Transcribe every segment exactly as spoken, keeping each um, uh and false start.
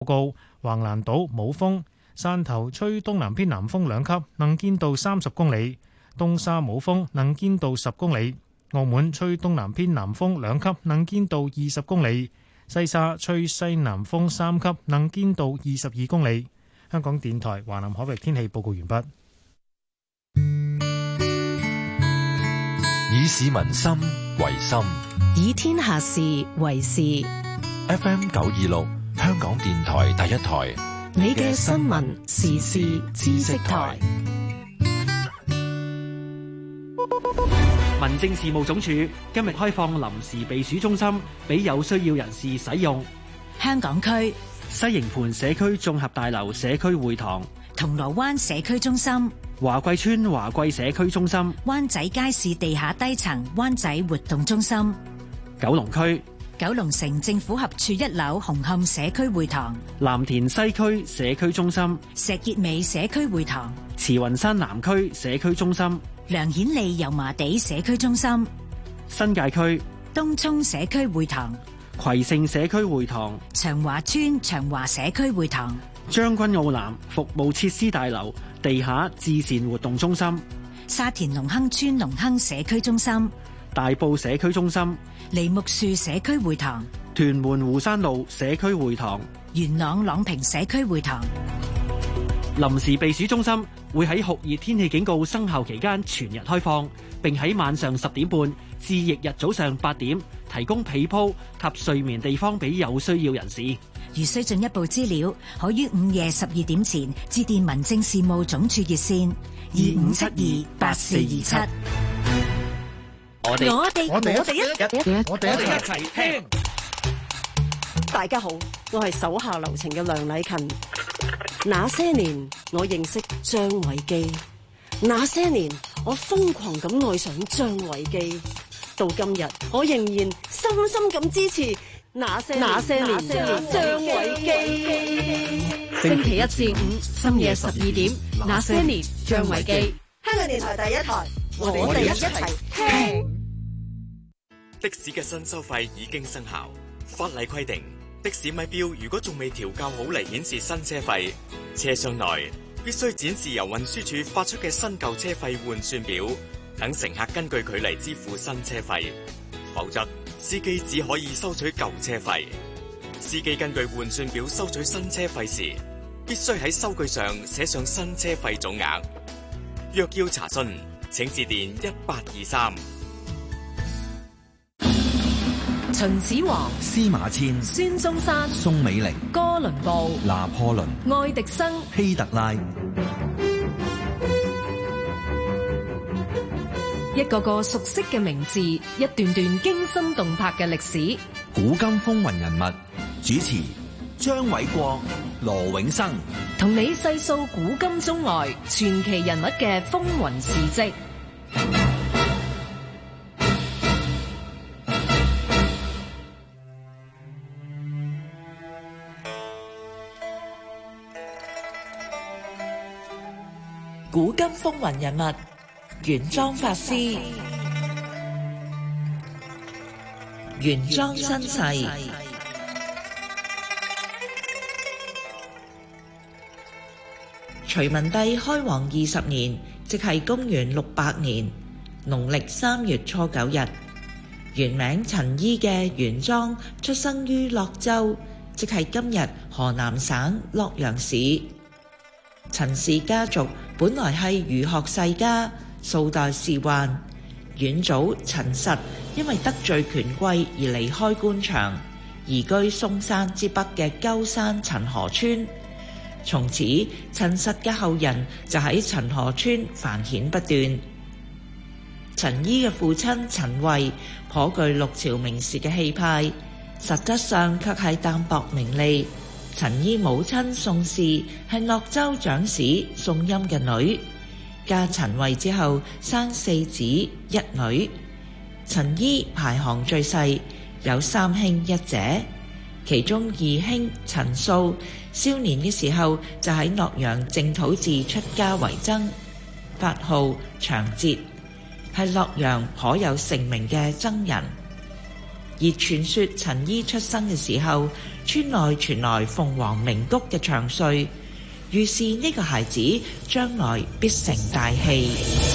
報告，橫瀾島冇風，汕頭吹東南偏南風兩級，能見度三十公里；東沙冇風，能見度十公里；澳門吹東南偏南風兩級，能見度二十公里；西沙吹西南風三級，能見度二十二公里。香港電台華南海域天氣報告完畢。 以市民心為心， 以天下事為事。 F M 九二六，香港電台第一台， 你嘅新聞時事知識台。 民政事務總署今日開放臨時避暑中心俾有需要人士使用。 香港區西營盤社區綜合大樓社區會堂、 銅鑼灣社區中心、 華貴村華貴社區中心、 灣仔街市地下低層灣仔活動中心、 九龍區九龍城政府合署一樓紅磡社區會堂、 藍田西區社區中心、 石硤尾社區會堂、 慈雲山南區社區中心、 梁顯利油麻地社區中心、 新界區東涌社區會堂、 葵盛社區會堂、 長華村長華社區會堂、 將軍澳南服務設施大樓地下至善活動中心、 沙田隆亨村隆亨社區中心、 大埔社區中心、 梨木樹社區會堂、 屯門湖山路社區會堂、 元朗朗屏社區會堂。 臨時避暑中心會喺酷熱天氣警告生效期間全日開放，並喺晚上十點半至翌日早上八點提供被鋪及睡眠地方俾有需要人士。 如需進一步資料，可於午夜十二點前致電民政事務總署熱線二五七二八四二七。 我哋我哋我哋我哋一我哋一齊聽。 大家好，我係手下留情嘅梁禮勤。那些年我認識張偉基，那些年我瘋狂咁愛上張偉基，到今日我仍然深深咁支持那些那些年張偉基。 星期一至五深夜十二點，那些年張偉基。 香港電台第一台，我哋一齊聽。 的士嘅新收費已經生效，法例規定的士咪錶如果仲未調校好嚟顯示新車費，車廂內必須展示由運輸署發出嘅新舊車費換算表，等乘客根據距離支付新車費，否則司機只可以收取舊車費。司機根據換算表收取新車費時，必須喺收據上寫上新車費總額。若要查詢，請致電一八二三。 秦始皇、 司馬遷、 孫中山、 宋美齡、 哥倫布、 拿破崙、 愛迪生、 希特拉， 一個個熟悉嘅名字，一段段驚心動魄嘅歷史。 古今風雲人物，主持張偉國、羅永生， 同你細數古今中外傳奇人物嘅風雲事跡。 古今風雲人物，玄奘法師。玄奘身世。隋文帝開皇二十年，即係公元六百年，農曆三月初九日，原名陳伊嘅玄奘出生於樂州，即係今日河南省洛陽市。陳氏家族本來係儒學世家，數代仕宦。遠祖陳實因為得罪權貴而離開官場，移居嵩山之北嘅鳩山陳河村。從此，陳實嘅後人就喺陳河村繁衍不斷。陳伊嘅父親陳慧頗具六朝名士嘅氣派，實質上卻係淡薄名利。陳伊母親宋氏係樂州長史宋欽嘅女，嫁陳慧之後生四子一女。陳伊排行最細，有三兄一姐，其中二兄陳素少年嘅時候就喺洛陽淨土寺出家為僧，法號長節，係洛陽頗有盛名嘅僧人。而傳說陳伊出生嘅時候， 村內傳來鳳凰鳴谷嘅祥瑞，預示呢個孩子將來必成大器。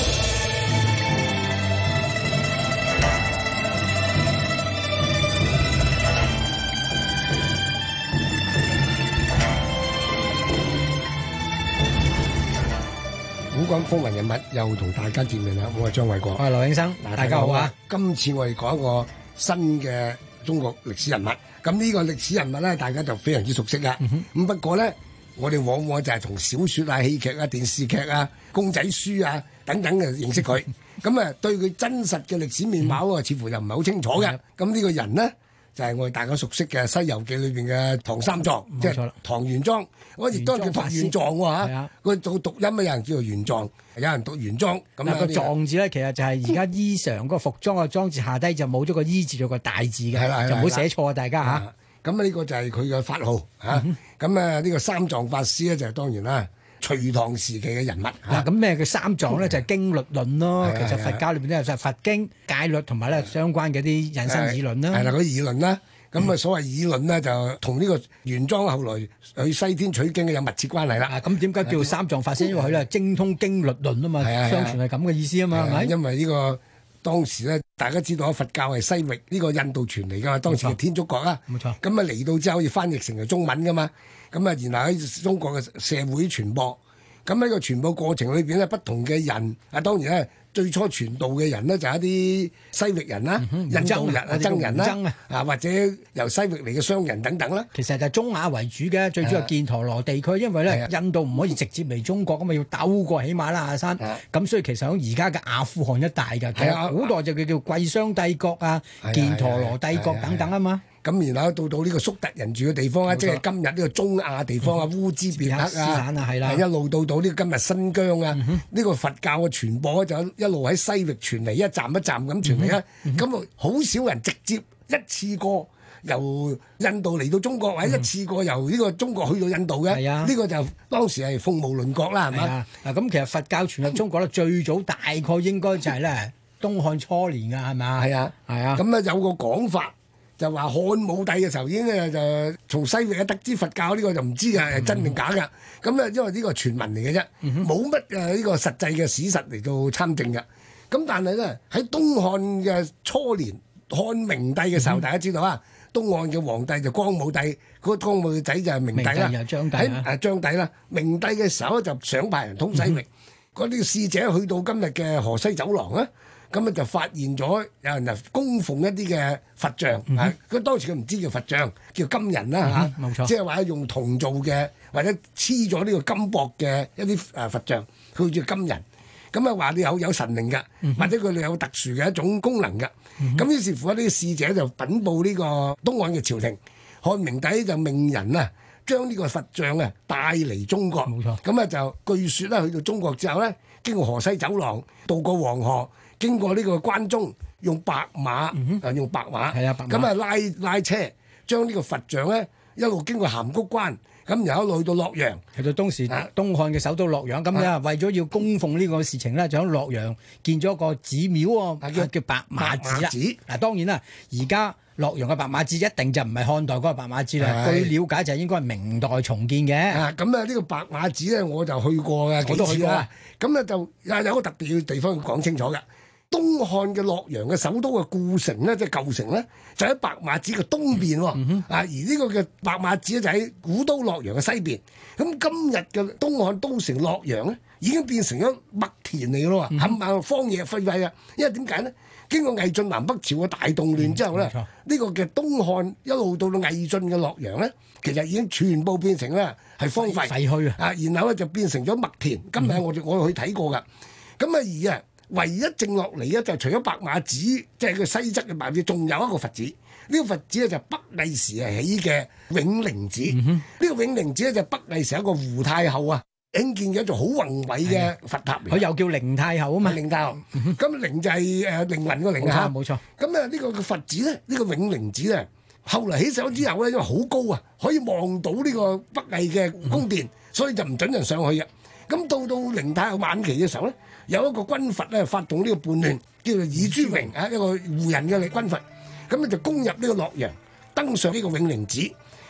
古今風雲人物又同大家見面啦，我係張偉國， 我係羅永生，大家好啊！ 今次我哋講一個新嘅中國歷史人物，咁呢個歷史人物咧，大家就非常之熟悉啦。咁、嗯、不過咧，我哋往往就係從小說啊、戲劇啊、電視劇啊、公仔書啊等等嘅認識佢，咁啊對佢真實嘅歷史面貌啊，似乎又唔係好清楚嘅。咁、嗯、呢個人呢，就係、是、我哋大家熟悉嘅《西遊記》裏邊嘅唐三藏，即係唐玄奘。我亦都叫唐玄奘喎嚇，佢做讀音啊，有人叫做玄奘，有人讀玄奘。咁啊個藏字咧，其實就係而家衣裳嗰個服裝個裝字下低就冇咗個衣字，做個大字嘅，就唔好寫錯啊！大家嚇。咁啊呢個就係佢嘅法號嚇。咁啊呢個三藏法師咧就係當然啦，隋唐時期嘅人物。 嗱咁咩叫三藏咧？就係經律論咯。其實佛教裏邊都有就係佛經戒律同埋咧相關嘅啲引申議論啦。 係啦，嗰啲議論啦。咁啊，所謂議論呢，就同呢個玄奘後來去西天取經嘅有密切關係啦。 咁點解叫三藏法師？因為佢咧精通經律論啊嘛，相傳係咁嘅意思啊嘛，係咪？ 因為呢個當時咧，大家知道佛教係西域呢個印度傳嚟噶嘛，當時係天竺國啦。冇錯。咁啊嚟到之後，要翻譯成為中文噶嘛。咁啊，然後喺中國嘅社會傳播。咁喺個傳播過程裏邊咧，不同嘅人啊，當然咧。最初傳道嘅人呢，就係一啲西域人啦、嗯、印度人啊、僧人啦，啊或者由西域嚟嘅商人等等啦。 其實就係中亞為主嘅，最主要犍陀羅地區，因為咧印度唔可以直接嚟中國，咁啊要兜過喜馬拉雅山，咁所以其實喺而家嘅阿富汗一帶嘅，其實古代就叫叫貴霜帝國啊、犍陀羅帝國等等啊嘛。 咁然後到到呢個粟特人住嘅地方啊，即係今日呢個中亞地方啊，烏茲別克啊，一路到到呢個今日新疆啊，呢個佛教嘅傳播就一路喺西域傳嚟，一站一站咁傳嚟啊。咁啊，好少人直接一次過由印度嚟到中國，或者一次過由呢個中國去到印度嘅。呢個就當時係鳳毛麟角啦，係嘛？ 嗱，咁其實佛教傳入中國咧，最早大概應該就係咧東漢初年㗎，係嘛？係啊，係啊。 咁啊有個講法。就話漢武帝嘅時候已經咧就從西域得知佛教，呢個就唔知啊係真定假㗎。咁咧因為呢個傳聞嚟嘅啫，冇乜誒呢個實際嘅史實嚟到參證嘅。咁但係咧喺東漢嘅初年，漢明帝嘅時候，大家知道啊，東漢嘅皇帝就光武帝，嗰個光武嘅仔就係明帝啦。喺誒張帝啦，明帝嘅時候就想派人通西域，嗰啲使者去到今日嘅河西走廊啊。咁啊就發現咗有人就供奉一啲嘅佛像，啊！佢當時佢唔知叫佛像，叫金人啦嚇，冇錯，即係話用銅做嘅，或者黐咗呢個金箔嘅一啲誒佛像，佢叫金人。咁啊話你有有神靈㗎，或者佢哋有特殊嘅一種功能㗎。咁於是乎呢啲使者就稟報呢個東漢嘅朝廷，漢明帝就命人啊將呢個佛像啊帶嚟中國。冇錯。咁啊就據說咧去到中國之後咧，經過河西走廊，渡過黃河。經過呢個關中，用白馬，嗯、啊用白馬，咁啊拉拉車，將呢個佛像咧一路經過函谷關，咁然後一路去到洛陽， 去到當時東漢嘅首都洛陽。咁咧、啊、為咗要供奉呢個事情咧，就喺洛陽建咗個寺廟喎、啊，叫叫白馬寺啦。嗱、啊、當然啦，而家洛陽嘅白馬寺一定就唔係漢代嗰個白馬寺啦。據了解就係應該係明代重建嘅。 咁啊呢個白馬寺咧我就去過嘅， 我都去過啊。 咁咧就有有個特別嘅地方要講清楚嘅。東漢嘅洛陽嘅首都嘅故城咧，即係舊城咧，就喺白馬寺嘅東邊喎。嗯、啊，而呢個嘅白馬寺咧就喺古都洛陽嘅西邊。咁今日嘅東漢都城洛陽咧，已經變成咗麥田嚟嘅咯喎，冚唪唥荒野廢廢啊！因為點解咧？經過魏晉南北朝嘅大動亂之後咧，呢、嗯、個嘅東漢一路到到魏晉嘅洛陽咧，其實已經全部變成咧係荒廢廢墟啊！ 啊，然後咧就變成咗麥田。今日我我去睇過㗎。咁啊而啊〜唯一剩落嚟咧，就除咗白馬寺，即係個西側嘅白馬寺，仲有一個佛寺。呢、這個佛寺咧就北魏時係起嘅永寧寺。呢、嗯、個永寧寺咧就北魏時一個胡太后啊興建嘅一座好宏偉嘅佛塔。 佢又叫靈太后啊嘛。 靈太后。咁、嗯、靈就係誒靈魂個靈啊。 冇錯。 咁啊呢個佛寺咧，呢、這個永寧寺咧，後嚟起咗之後咧，因為好高啊，可以望到呢個北魏嘅宮殿，嗯、所以就唔準人上去啊。咁到到靈太后晚期嘅時候咧，有一個軍閥咧發動呢個叛亂，叫做爾朱榮啊，一個胡人嘅軍閥，咁咧就攻入呢個洛陽，登上呢個永寧寺。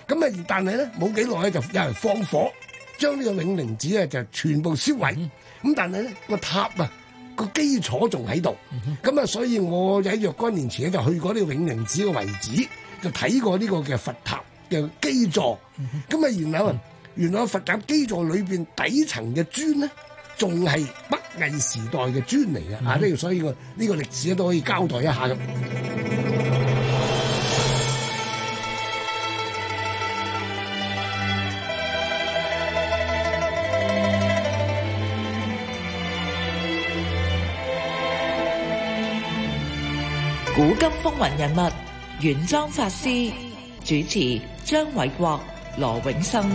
咁啊，但係咧冇幾耐咧就有人放火，將呢個永寧寺咧就全部燒毀。咁、嗯、但係咧個塔啊個基礎仲喺度。咁啊、嗯，所以我喺若干年前咧就去過呢個永寧寺嘅遺址，就睇過呢個嘅佛塔嘅基座。咁啊、嗯，然後啊，原來佛塔基座裏邊底層嘅磚咧，仲係北魏時代嘅磚嚟嘅。嗯、啊，呢個所以個呢個歷史咧都可以交代一下咁。 古今風雲人物，玄奘法師，主持張偉國、羅永生。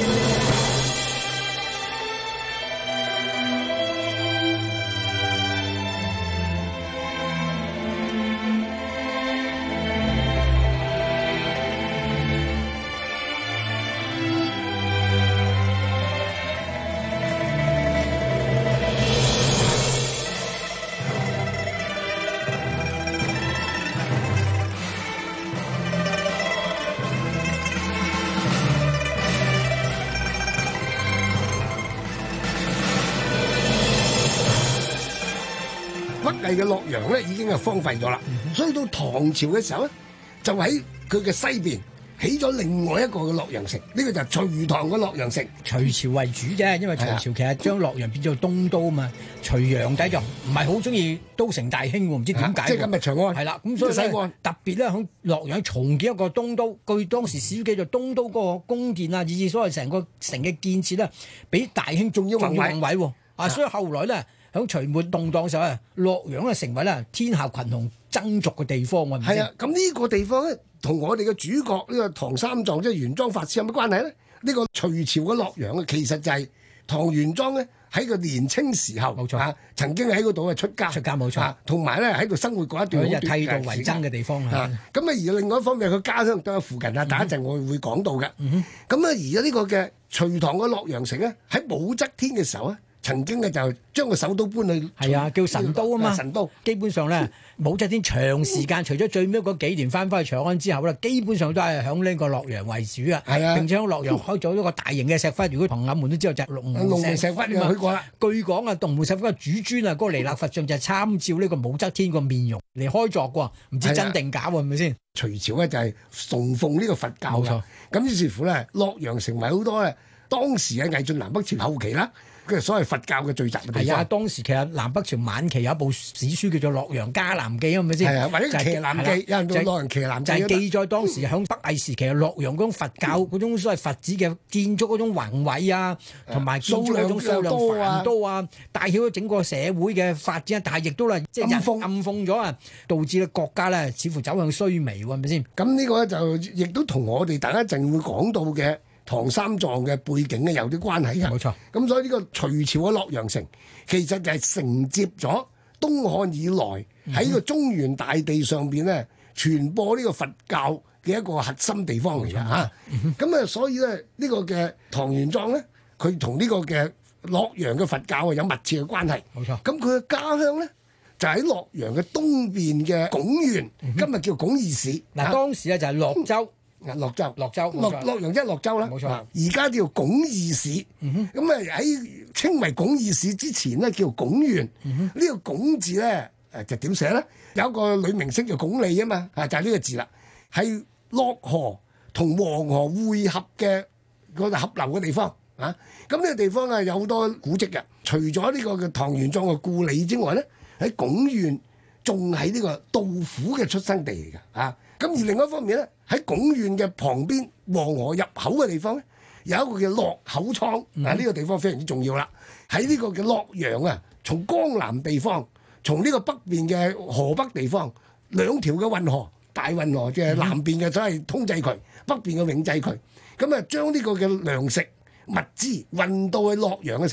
北魏嘅洛陽咧已經係荒廢咗啦，嗯、所以到唐朝嘅時候咧，就喺佢嘅西邊起咗另外一個嘅洛陽城，呢、這個就係隋唐嘅洛陽城。 隋朝為主啫，因為隋朝其實將洛陽變咗東都啊嘛。隋煬帝就唔係好中意都城大興喎，唔知點解、啊。即係今日長安。係啦，咁所以咧特別咧喺洛陽重建一個東都，據當時史書記載，東都嗰個宮殿啊，以至所謂成個城嘅建設咧，比大興仲要宏偉喎。啊，所以後來咧。喺隋末動盪嘅時候咧，洛陽啊成為咧天下群雄爭逐嘅地方喎。 係啊，咁呢個地方咧，同我哋嘅主角呢、呢個唐三藏即係玄奘法師有乜關係咧？呢、呢個隋朝嘅洛陽啊，其實就係唐玄奘咧喺個年青時候，冇錯啊，曾經喺嗰度啊出家，出家冇錯，同埋咧喺度生活過一段好短嘅剃度為僧嘅地方啊。 咁啊，而另外一方面，佢家鄉都喺附近啊。第一陣我會講到嘅。咁啊、嗯哼，而家呢個嘅隋唐嘅洛陽城咧，喺武則天嘅時候咧。曾經嘅就將個首都搬去係啊，叫神都啊嘛。 神都基本上咧，武則天長時間，除咗最尾嗰幾年翻返去長安之後咧，基本上都係響呢個洛陽為主啊。係啊，並且喺洛陽開咗一個大型嘅石窟。如果朋友們都知道就係龍門石窟啊嘛。去過啦。據講啊，龍門石窟嘅主磚啊，嗰個彌勒佛像就係參照呢個武則天個面容嚟開作㗎，唔知真定假喎，係咪先？ 隋朝咧就係崇奉呢個佛教㗎。冇錯。咁於是乎咧，洛陽成為好多咧當時喺魏晉南北朝後期啦。佢所謂佛教嘅聚集嘅地方。 係啊，當時其實南北朝晚期有一部史書叫做《洛陽伽藍記》，係咪先？ 係啊，或者《騎藍記》，有人叫《洛陽騎藍記》。 就係記載當時響北魏時期洛陽嗰種佛教嗰種所謂佛寺嘅建築嗰種宏偉啊，同埋建築嗰種數量繁多啊，帶起咗整個社會嘅發展，但係亦都係即係暗諷暗諷咗啊，導致咧國家咧似乎走向衰微喎，係咪先？ 咁呢個咧就亦都同我哋等一陣會講到嘅唐三藏嘅背景咧有啲關係嘅， 冇錯。咁所以呢個隋朝嘅洛陽城其實就係承接咗東漢以來喺個中原大地上邊咧傳播呢個佛教嘅一個核心地方嚟嘅嚇。咁啊，所以咧呢個嘅唐玄奘咧，佢同呢個嘅洛陽嘅佛教啊有密切嘅關係。 冇錯。 咁佢嘅家鄉咧就喺洛陽嘅東邊嘅鞏縣，今日叫鞏義市。 嗱，當時咧就係洛州。 洛州， 洛州， 洛洛陽即係洛州啦， 冇錯。 而家叫鞏義市，咁啊喺稱為鞏義市之前咧，叫鞏縣。呢、嗯、哼個鞏字咧，誒就點寫咧？有一個女明星叫鞏俐啊嘛，啊就係、是、呢個字啦。係洛河同黃河匯合嘅嗰個合流嘅地方啊。咁呢個地方啊有好多古蹟嘅，除咗呢個嘅唐玄奘嘅故里之外咧，喺鞏縣仲係呢個杜甫嘅出生地嚟㗎啊。咁而另外一方面咧，喺鞏縣嘅旁邊黃河入口嘅地方咧，有一個叫洛口倉，嗱呢、嗯、個地方非常之重要啦。喺呢個嘅洛陽啊，從江南地方，從呢個北邊嘅河北地方，兩條嘅運河，大運河即係南邊嘅所謂通濟渠，嗯、北邊嘅永濟渠，咁啊將呢個嘅糧食物資運到去洛陽嘅時候咧，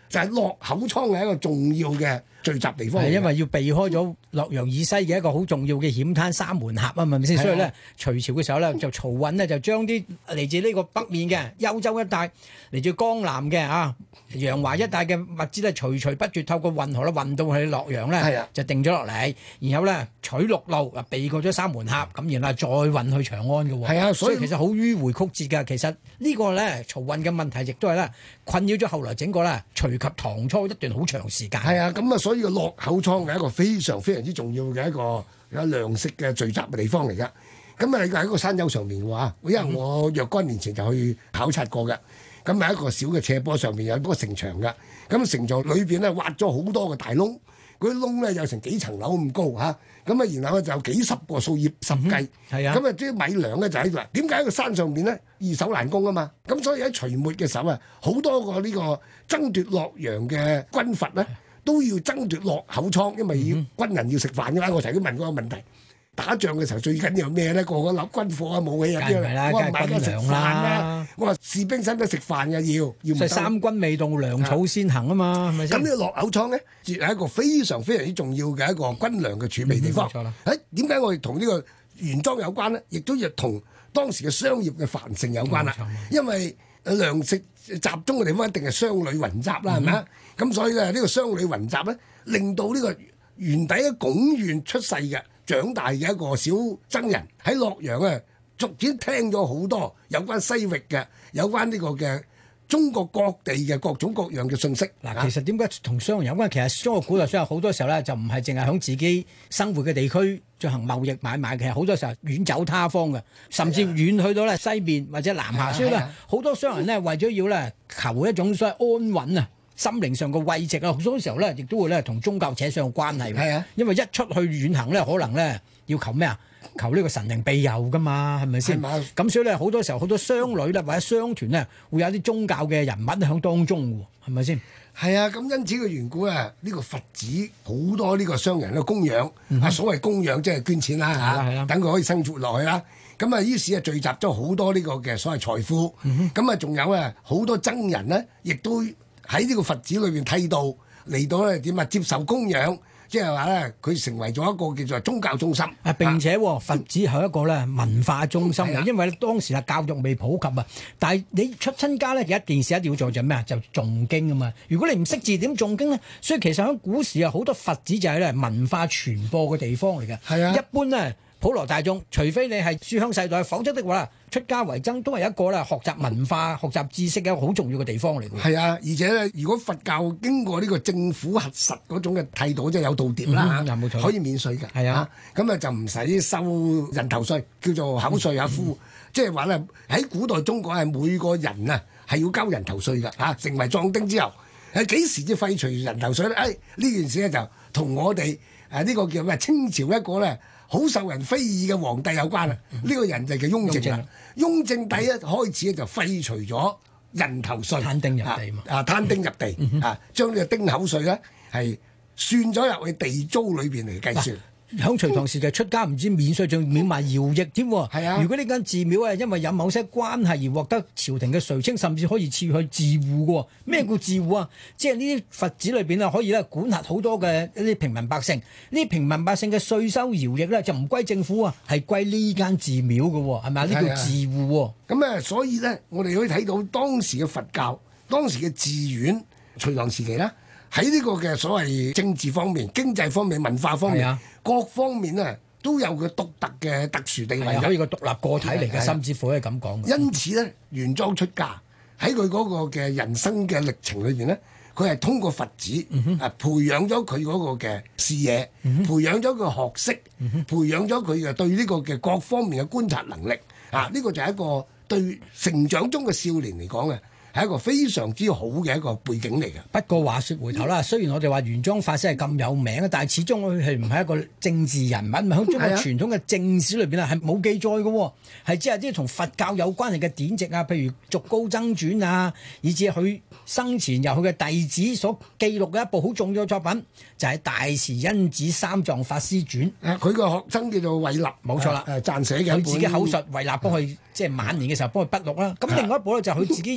就係落口倉係一個重要嘅聚集地方。 係因為要避開咗洛陽以西嘅一個好重要嘅險灘三門峽啊，係咪先？所以咧，隋朝嘅時候咧，就漕運咧就將啲嚟自呢個北面嘅幽州一帶，嚟自江南嘅啊陽華一帶嘅物資咧，隨隨不絕透過運河咧運到去洛陽咧，就定咗落嚟，然後咧取陸路啊避過咗三門峽，咁然後再運去長安嘅喎。係啊，所以其實好迂迴曲折㗎。其實呢個咧漕運嘅問題亦都係咧困擾咗後來整個咧隋及唐初一段好長時間。係啊，咁啊，所以個落口倉係一個非常非常之重要嘅一個有糧食嘅聚集嘅地方嚟㗎。咁啊，喺個山丘上面嘅話，因為我若干年前就去考察過嘅。咁喺一個小嘅斜坡上面有嗰個城牆㗎。咁城牆裏邊咧挖咗好多個大窿，嗰啲窿咧有成幾層樓咁高嚇。咁啊，然後咧就有幾十個數以十計。係啊。咁啊，啲米糧咧就喺度。點解喺個山上邊咧易守難攻啊嘛？咁所以喺隋末嘅時候啊，好多個呢個爭奪洛陽嘅軍閥咧，都要爭奪落口倉，因為要軍人要食飯㗎嘛。我頭先問嗰個問題，打仗嘅時候最緊要咩咧？個個攞軍火啊、武器啊啲啊，我話買咗食飯啦。我話士兵使唔使食飯嘅？要要唔得。 三軍未動，糧草先行啊嘛，係咪先？ 咁呢個落口倉咧，亦係一個非常非常之重要嘅一個軍糧嘅儲備地方。冇錯啦。誒點解我哋同呢個原裝有關咧？亦都要同當時嘅商業嘅繁盛有關啦。因為糧食集中嘅地方一定係商旅雲集啦，係咪啊？咁所以咧，呢個商旅雲集咧，令到呢個原底喺鞏縣出世嘅、長大嘅一個小僧人喺洛陽啊，逐漸聽咗好多有關西域嘅、有關呢個嘅中國各地嘅各種各樣嘅信息。 嗱，其實點解同商人有關？其實中國古代商人好多時候咧，就唔係淨係響自己生活嘅地區進行貿易買賣，其實好多時候遠走他方嘅，甚至遠去到咧西面或者南下。所以咧，好多商人咧為咗要咧求一種所謂安穩啊，心靈上嘅慰藉啊，好多時候咧亦都會咧同宗教扯上關係。係啊，因為一出去遠行咧，可能咧要求咩啊？求呢個神靈庇佑噶嘛，係咪先？咁所以咧，好多時候好多商旅咧或者商團咧，會有啲宗教嘅人物喺當中喎，係咪先？ 係啊，咁因此嘅緣故啊，呢個佛寺好多呢個商人嘅供養，啊所謂供養即係捐錢啦嚇，等佢可以生活落去啦。咁啊，於是啊聚集咗好多呢個嘅所謂財富，咁啊仲有啊好多僧人咧，亦都喺呢個佛寺裏邊剃度嚟到咧點啊接受供養。即係話咧，佢成為咗一個叫做宗教中心。 啊，並且佛寺係一個咧文化中心嘅，因為當時啊教育未普及啊。但係你出親家咧，有一件事一定要做就係咩啊？就誦經啊嘛。如果你唔識字點誦經咧？所以其實喺古時啊，好多佛寺就係咧文化傳播嘅地方嚟嘅。係啊，一般咧普羅大眾，除非你係書香世代，否則的話出家為僧都係一個咧學習文化、學習知識嘅一個好重要嘅地方嚟嘅。係啊，而且咧，如果佛教經過呢個政府核實嗰種嘅態度，即係有道牒啦嚇，冇錯，可以免稅嘅。係啊，咁啊就唔使收人頭稅，叫做口稅啊夫。即係話咧，喺古代中國係每個人啊係要交人頭稅㗎嚇。成為壯丁之後，係幾時至廢除人頭稅咧？誒呢件事咧就同我哋誒呢個叫咩清朝一個咧好受人非議嘅皇帝有關啦。呢、嗯、個人就叫雍正啦。雍正第一開始咧就廢除咗人頭稅，攤丁入地嘛，啊攤丁入地、嗯、啊，將呢個丁口稅咧係算咗入去地租裏邊嚟計算。響隋唐時期出家唔知免稅，仲免埋徭役添。係啊，如果呢間寺廟啊，因為有某些關係而獲得朝廷嘅垂青，甚至可以賜去寺戶嘅。咩叫寺戶啊？即係呢啲佛寺裏邊啊，可以咧管轄好多嘅一啲平民百姓。呢啲平民百姓嘅稅收徭役咧，就唔歸政府啊，係歸呢間寺廟嘅，係咪啊？呢叫寺戶。咁啊，所以咧，我哋可以睇到當時嘅佛教，當時嘅寺院，隋唐時期啦。喺呢個嘅所謂政治方面、經濟方面、文化方面，啊、各方面咧都有佢獨特嘅特殊地位，可以個獨立個體嚟嘅，甚至乎可以咁講。因此咧，玄奘出家喺佢嗰個嘅人生嘅歷程裏邊咧，佢係通過佛寺、嗯、啊培養咗佢嗰個嘅視野，嗯、培養咗佢學識，嗯、培養咗佢嘅對呢個嘅各方面嘅觀察能力。啊，呢、呢個就係一個對成長中嘅少年嚟講嘅。係一個非常之好嘅一個背景嚟嘅。不過話說回頭啦，雖然我哋話玄奘法師係咁有名啊，但係始終佢係唔係一個政治人物，喺中國傳統嘅正史裏邊啊係冇記載嘅，係只係啲同佛教有關係嘅典籍啊，譬如《續高僧傳》啊，以至佢生前由佢嘅弟子所記錄嘅一部好重要嘅作品，就係、是《大慈恩寺三藏法師傳》。佢個學生叫做慧立，冇錯啦，誒撰寫嘅，佢自己口述，慧立幫佢即係晚年嘅時候幫佢筆錄啦。咁另外一部咧就佢自己亦都係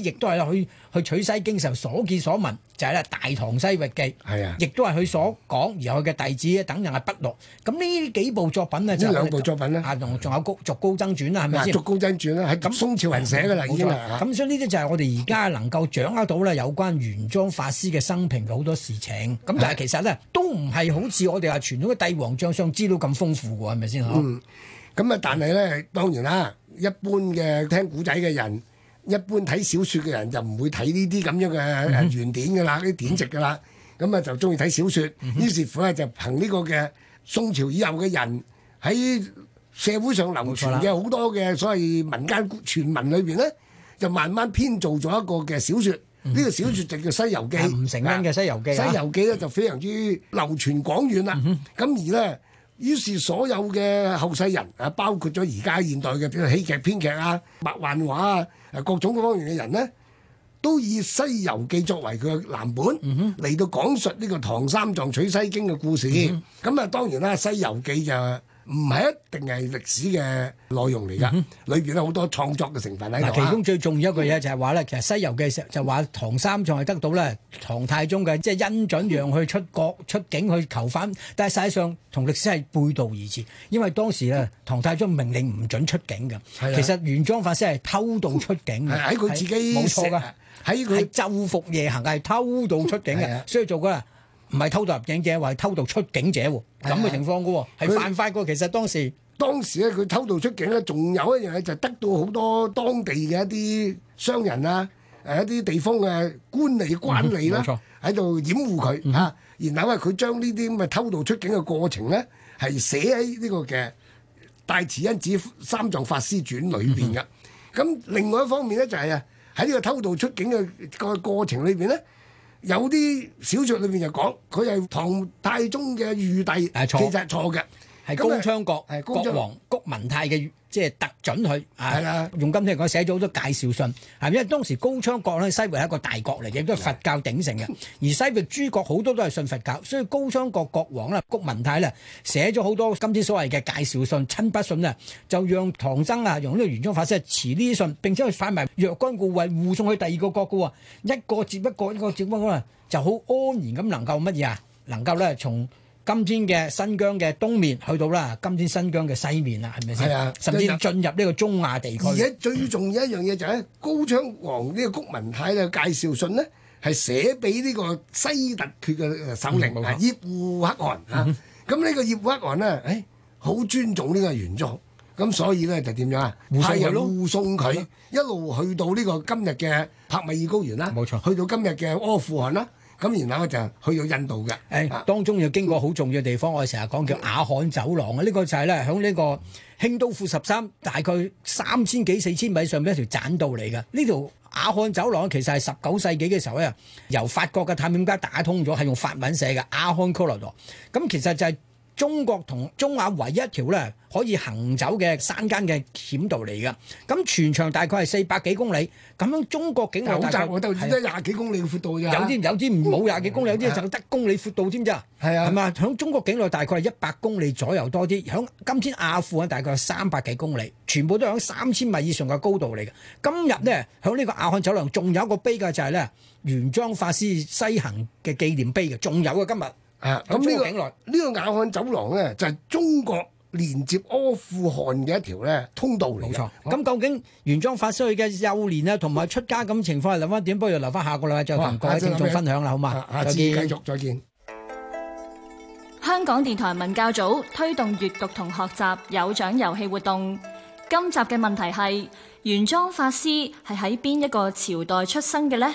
去去取西經時候所見所聞就係咧《大唐西域記》， 係啊， 亦都係佢所講，而佢嘅弟子等人嘅筆錄。咁呢幾部作品咧，就呢兩部作品咧， 啊，仲仲有高《續高僧傳》啦，係咪先？ 《續高僧傳》啦，係咁宋朝人寫㗎啦，已經係。 咁所以呢啲就係我哋而家能夠掌握到咧有關玄奘法師嘅生平嘅好多事情。咁但係其實咧都唔係好似我哋話傳統嘅帝王將相資料咁豐富㗎，係咪先？ 嗯，咁啊，但係咧當然啦，一般嘅聽古仔嘅人。一般睇小説嘅人就唔會睇呢啲咁樣嘅原典㗎啦，啲、嗯、典籍㗎啦，咁啊就中意睇小説，嗯、於是乎咧就憑呢個嘅宋朝以後嘅人喺社會上流傳嘅好多嘅所謂民間傳聞裏邊咧，就慢慢編造咗一個嘅小説，呢、嗯、個小説就叫《西遊記》， 吳承恩嘅《西遊記》，《 西遊記》咧就非常之流傳廣遠啦。咁、嗯、而咧，於是所有嘅後世人啊，包括咗而家現代嘅，比如戲劇編劇啊、白幻畫啊。誒各種各方面嘅人咧，都以《西遊記》作為佢嘅藍本嚟、嗯、到講述呢個唐三藏取西經嘅故事。咁啊、嗯，當然啦，《西遊記》就唔係一定係歷史嘅內容嚟㗎，裏邊咧好多創作嘅成分喺度。 其中最重要一個嘢就係話咧，其實《西遊記》就話唐三藏係得到咧唐太宗嘅即係恩准讓去出國出境去求返，但係實際上同歷史係背道而馳，因為當時咧唐太宗命令唔准出境嘅。其實玄奘法師係偷渡出境嘅， 喺佢自己冇錯㗎，喺佢晝伏夜行係偷渡出境嘅，所以做嗰唔係偷渡入境者，話係偷渡出境者喎，咁嘅情況嘅喎，係犯法嘅。其實當時當時咧，佢偷渡出境咧，仲有一樣嘢就得到好多當地嘅一啲商人啊，誒一啲地方嘅官吏關吏啦，喺度掩護佢嚇。然後咧，佢將呢啲咁嘅偷渡出境嘅過程咧，係寫喺呢個嘅《大慈恩寺三藏法師傳》裏邊嘅。咁另外一方面咧，就係啊喺呢個偷渡出境嘅個過程裏邊咧。有啲小説裏面就講佢係唐太宗嘅御弟，其實係錯嘅， 係高昌國國王谷文泰嘅即係特准佢，係啦，用今天嚟講寫咗好多介紹信，係因為當時高昌國咧西域係一個大國嚟嘅，亦都係佛教鼎盛嘅，而西域諸國好多都係信佛教，所以高昌國國王咧谷文泰咧寫咗好多今天所謂嘅介紹信、親筆信啊，就讓唐僧啊用呢個玄奘法師持呢啲信，並且去發埋若干護衛護送去第二個國嘅喎，一個接一個，一個接一個啊，就好安然咁能夠乜嘢啊？能夠咧從今天嘅新疆嘅東面去到啦，今天新疆嘅西面啦，係咪先？係啊，甚至進入呢個中亞地區。 而且最重要一樣嘢就係高昌王呢個谷文泰嘅介紹信呢，係寫俾呢個西突厥嘅首領啊葉護可汗啊。咁呢個葉護可汗呢，誒好尊重呢個玄奘，咁所以咧就點樣啊？派人護送佢一路去到呢個今日嘅帕米爾高原啦，冇錯，去到今日嘅阿富汗啦。咁然後就去到印度嘅， 誒、啊、當中要經過好重要嘅地方，我哋成日講叫雅罕走廊啊！呢、這個就係咧喺呢個興都庫十三大概三千幾四千米上邊一條棧道嚟嘅。呢條雅罕走廊其實係十九世紀嘅時候咧，由法國嘅探險家打通咗，係用法文寫嘅雅罕 corridor。咁其實就係中國同中亞唯一一條咧可以行走嘅山間嘅險道嚟嘅，咁全長大概係四百幾公里，咁樣中國境內大概我都只得廿幾公里嘅闊度㗎， 有啲有啲唔冇廿幾公里，有啲就得公里闊度添咋，係啊，係嘛？響中國境內大概係一百公里左右多啲，響今天阿富汗大概係三百幾公里，全部都係響三千米以上嘅高度嚟嘅。今日呢，響呢個雅罕走廊仲有一個碑嘅就係咧玄奘法師西行嘅紀念碑嘅，仲有嘅今日。 啊！咁呢、呢個呢、呢個雅罕走廊咧，就係、是、中國連接阿富汗嘅一條咧通道嚟。冇錯。咁究竟玄奘法師佢嘅幼年啊，同埋出家咁情況係諗翻點？不如留翻下個禮拜再同各位聽眾分享啦，好嘛？下次繼續再見。 香港電台文教組推動閱讀同學習有獎遊戲活動。今集嘅問題係：玄奘法師係喺邊一個朝代出生嘅呢？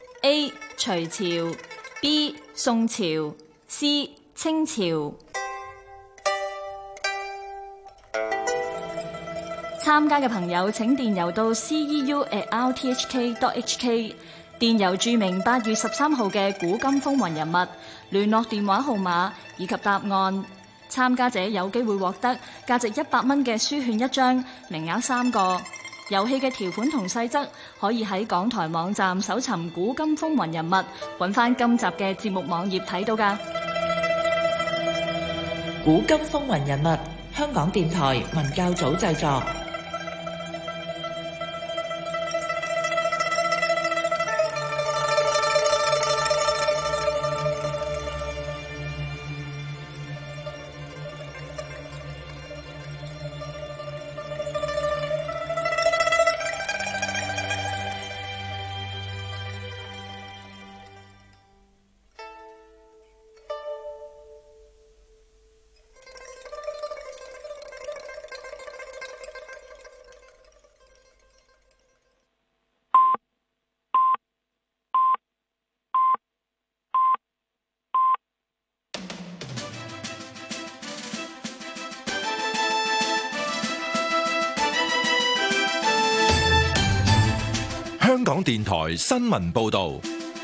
A. 隋朝 B. 宋朝C. 清朝。參加嘅朋友請電郵到 c e u at r t h k dot h k， 電郵注明八月十三號嘅古今風雲人物、聯絡電話號碼以及答案。參加者有機會獲得價值一百蚊嘅書券一張，名額三個。遊戲嘅條款同細則可以喺港台網站搜尋古今風雲人物，揾翻今集嘅節目網頁睇到㗎。 古今風雲人物，香港電台文教組製作。 港電台新聞報道。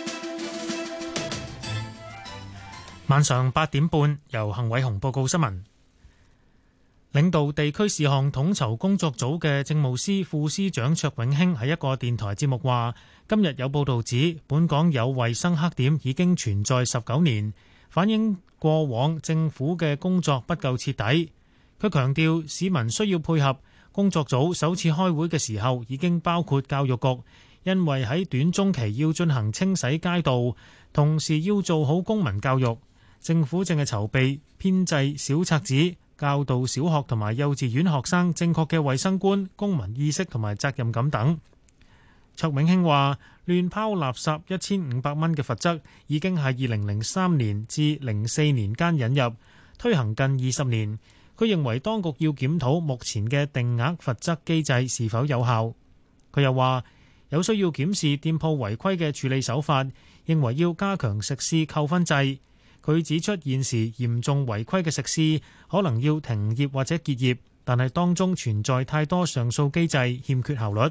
晚上八點半，由幸偉雄報告新聞。領導地區事項統籌工作組嘅政務司副司長卓永興喺一個電台節目話，今日有報道指本港有衛生黑點已經存在十九年，反映過往政府嘅工作不夠徹底。佢強調市民需要配合，工作組首次開會嘅時候已經包括教育局，因為喺短中期要進行清洗街道，同時要做好公民教育。政府正係籌備編製小冊子，教導小學同埋幼稚園學生正確嘅衛生觀、公民意識同埋責任感等。卓永興話：亂拋垃圾一千五百蚊嘅罰則已經係二零零三年至零四年間引入，推行近二十年。佢認為當局要檢討目前嘅定額罰則機制是否有效。佢又話有需要檢視店鋪違規嘅處理手法，認為要加強食肆扣分制。佢指出現時嚴重違規嘅食肆可能要停業或者結業，但係當中存在太多上訴機制，欠缺效率。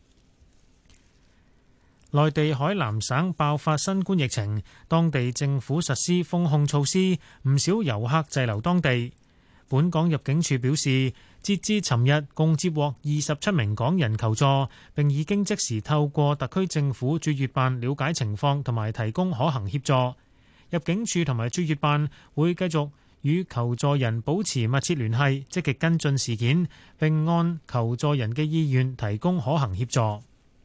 內地海南省爆發新冠疫情，當地政府實施封控措施，唔少遊客滯留當地。本港入境處表示，截至尋日共接獲二十七名港人求助，並已經即時透過特區政府駐粵辦了解情況同埋提供可行協助。入境處同埋駐粵辦會繼續與求助人保持密切聯繫，積極跟進事件，並按求助人嘅意願提供可行協助。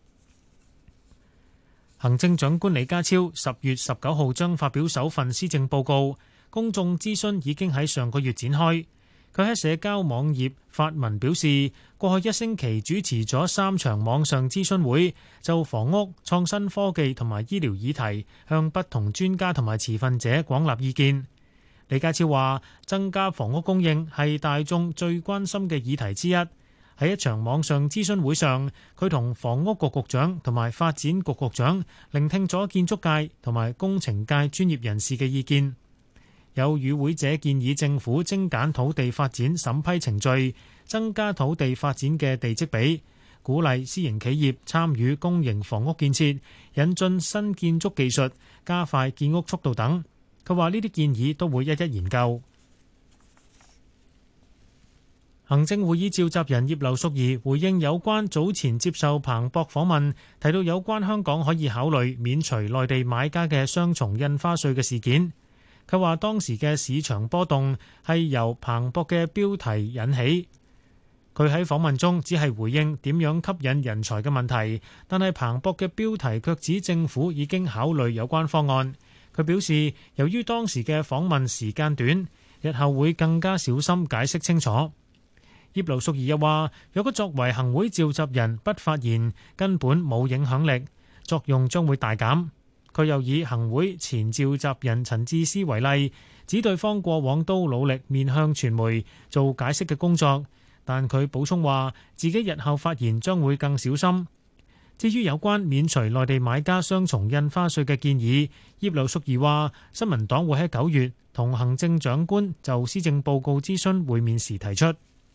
行政長官李家超十月十九號將發表首份施政報告，公眾諮詢已經喺上個月展開。佢喺社交網頁發文表示，過去一星期主持咗三場網上諮詢會，就房屋、創新科技同埋醫療議題，向不同專家同埋持份者廣納意見。李家超話，增加房屋供應係大眾最關心嘅議題之一。喺一場網上諮詢會上，佢同房屋局局長同埋發展局局長聆聽咗建築界同埋工程界專業人士嘅意見。有與會者建議政府精簡土地發展審批程序，增加土地發展嘅地積比，鼓勵私營企業參與公營房屋建設，引進新建築技術，加快建屋速度等。佢話呢啲建議都會一一研究。行政會議召集人葉劉淑儀回應有關早前接受彭博訪問，提到有關香港可以考慮免除內地買家嘅雙重印花稅嘅事件。佢話當時嘅市場波動係由彭博嘅標題引起。佢喺訪問中只係回應點樣吸引人才嘅問題，但係彭博嘅標題卻指政府已經考慮有關方案。佢表示，由於當時嘅訪問時間短，日後會更加小心解釋清楚。葉劉淑儀又話，如果作為行會召集人不發言，根本冇影響力，作用將會大減。佢又以行會前召集人陳智思為例，指對方過往都努力面向傳媒做解釋嘅工作，但佢補充話自己日後發言將會更小心。至於有關免除內地買家雙重印花稅嘅建議，葉劉淑儀話新民黨會喺九月同行政長官就施政報告諮詢會面時提出。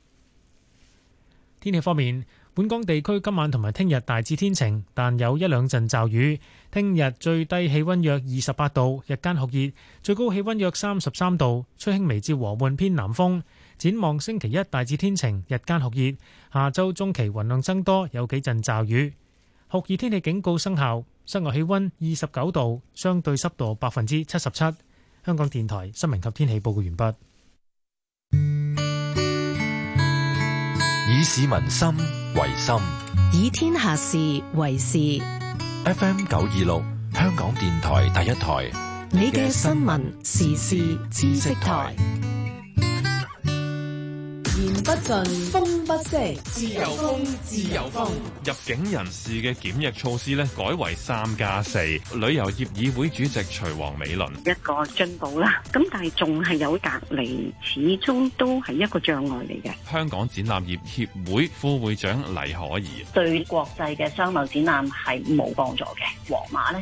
天氣方面，本港地區今晚同埋聽日大致天晴，但有一兩陣驟雨。聽日最低氣溫約二十八度，日間酷熱，最高氣溫約三十三度，吹輕微至和緩偏南風。展望星期一大致天晴，日間酷熱，下周中期雲量增多，有幾陣驟雨。酷熱天氣警告生效，室外氣溫二十九度，相對濕度百分之七十七。香港電台新聞及天氣報告完畢。 以市民心為心， 以天下事為事。 F M 九二六，香港電台第一台， 你嘅新聞時事知識台。言不盡，風不息，自由風，自由風。 入境人士嘅檢疫措施咧，改為三加四。旅遊業議會主席徐王美倫， 一個進步啦。咁但係仲係有隔離，始終都係一個障礙嚟嘅。 香港展覽業協會副會長黎可怡， 對國際嘅商貿展覽係冇幫助嘅。黃碼咧。